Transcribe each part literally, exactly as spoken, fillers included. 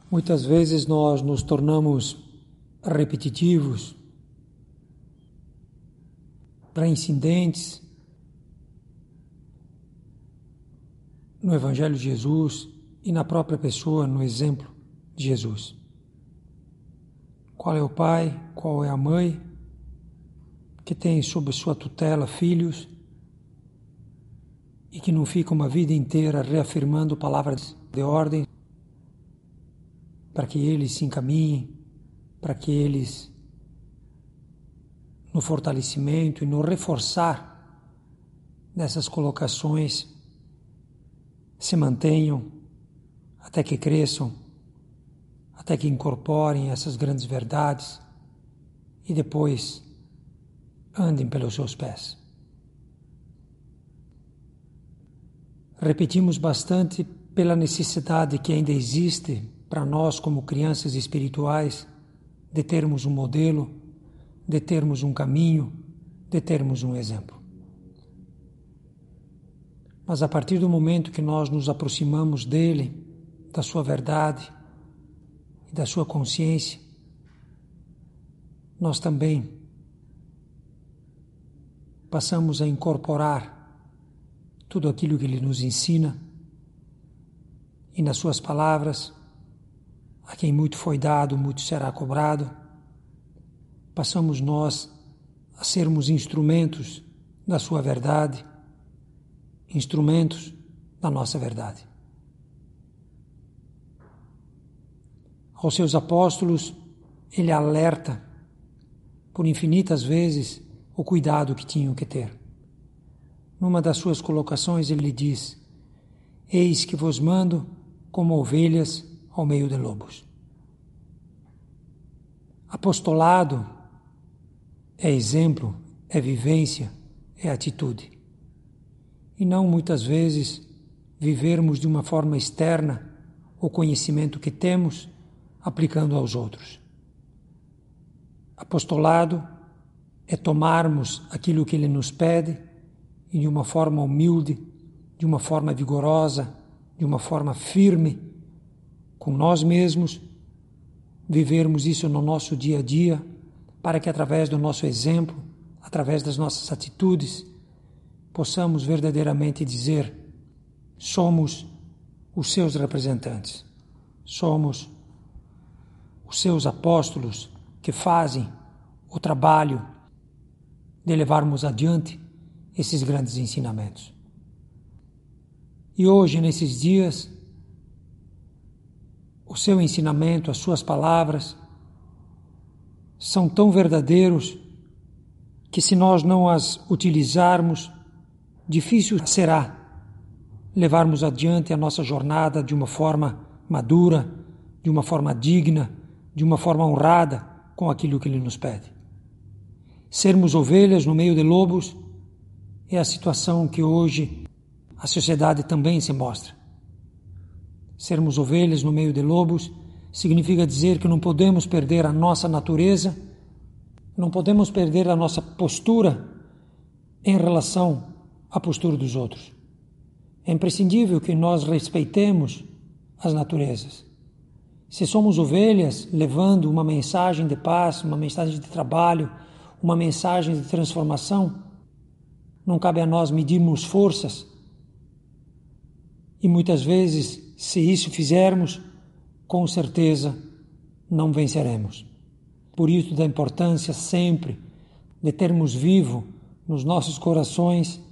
Muitas vezes nós nos tornamos repetitivos, reincidentes no Evangelho de Jesus e na própria pessoa, no exemplo de Jesus. Qual é o pai, qual é a mãe que tem sob sua tutela filhos e que não fica uma vida inteira reafirmando palavras de ordem para que eles se encaminhem, para que eles, no fortalecimento e no reforçar dessas colocações, se mantenham até que cresçam, até que incorporem essas grandes verdades e depois andem pelos seus pés. Repetimos bastante pela necessidade que ainda existe para nós como crianças espirituais de termos um modelo, de termos um caminho, de termos um exemplo. Mas a partir do momento que nós nos aproximamos dele, da sua verdade e da sua consciência, nós também passamos a incorporar tudo aquilo que ele nos ensina e nas suas palavras, a quem muito foi dado, muito será cobrado, passamos nós a sermos instrumentos da sua verdade, instrumentos da nossa verdade. Aos seus apóstolos, ele alerta por infinitas vezes o cuidado que tinham que ter. Numa das suas colocações ele diz: eis que vos mando como ovelhas ao meio de lobos. Apostolado é exemplo, é vivência, é atitude. E não muitas vezes vivermos de uma forma externa o conhecimento que temos aplicando aos outros. Apostolado é tomarmos aquilo que ele nos pede e de uma forma humilde, de uma forma vigorosa, de uma forma firme, com nós mesmos, vivermos isso no nosso dia a dia, para que através do nosso exemplo, através das nossas atitudes, possamos verdadeiramente dizer: somos os seus representantes, somos os seus apóstolos que fazem o trabalho de levarmos adiante esses grandes ensinamentos. E hoje, nesses dias, o seu ensinamento, as suas palavras são tão verdadeiros que, se nós não as utilizarmos, difícil será levarmos adiante a nossa jornada de uma forma madura, de uma forma digna, de uma forma honrada com aquilo que ele nos pede. Sermos ovelhas no meio de lobos é a situação que hoje a sociedade também se mostra. Sermos ovelhas no meio de lobos significa dizer que não podemos perder a nossa natureza, não podemos perder a nossa postura em relação à postura dos outros. É imprescindível que nós respeitemos as naturezas. Se somos ovelhas levando uma mensagem de paz, uma mensagem de trabalho, uma mensagem de transformação, não cabe a nós medirmos forças. E muitas vezes, se isso fizermos, com certeza não venceremos. Por isso, da importância sempre de termos vivo nos nossos corações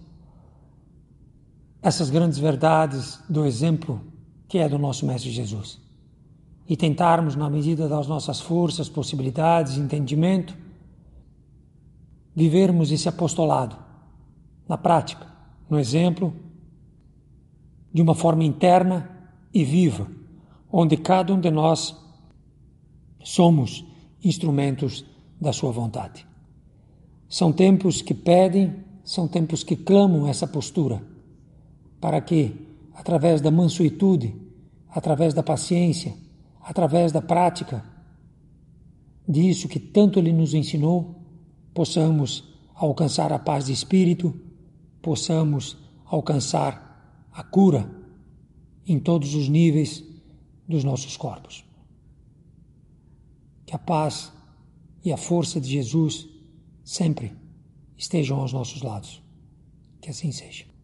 essas grandes verdades do exemplo que é do nosso Mestre Jesus. E tentarmos, na medida das nossas forças, possibilidades, entendimento, vivermos esse apostolado na prática, no exemplo, de uma forma interna e viva, onde cada um de nós somos instrumentos da sua vontade. São tempos que pedem, são tempos que clamam essa postura, para que, através da mansuetude, através da paciência, através da prática disso que tanto ele nos ensinou, possamos alcançar a paz de espírito, possamos alcançar a cura em todos os níveis dos nossos corpos. Que a paz e a força de Jesus sempre estejam aos nossos lados. Que assim seja.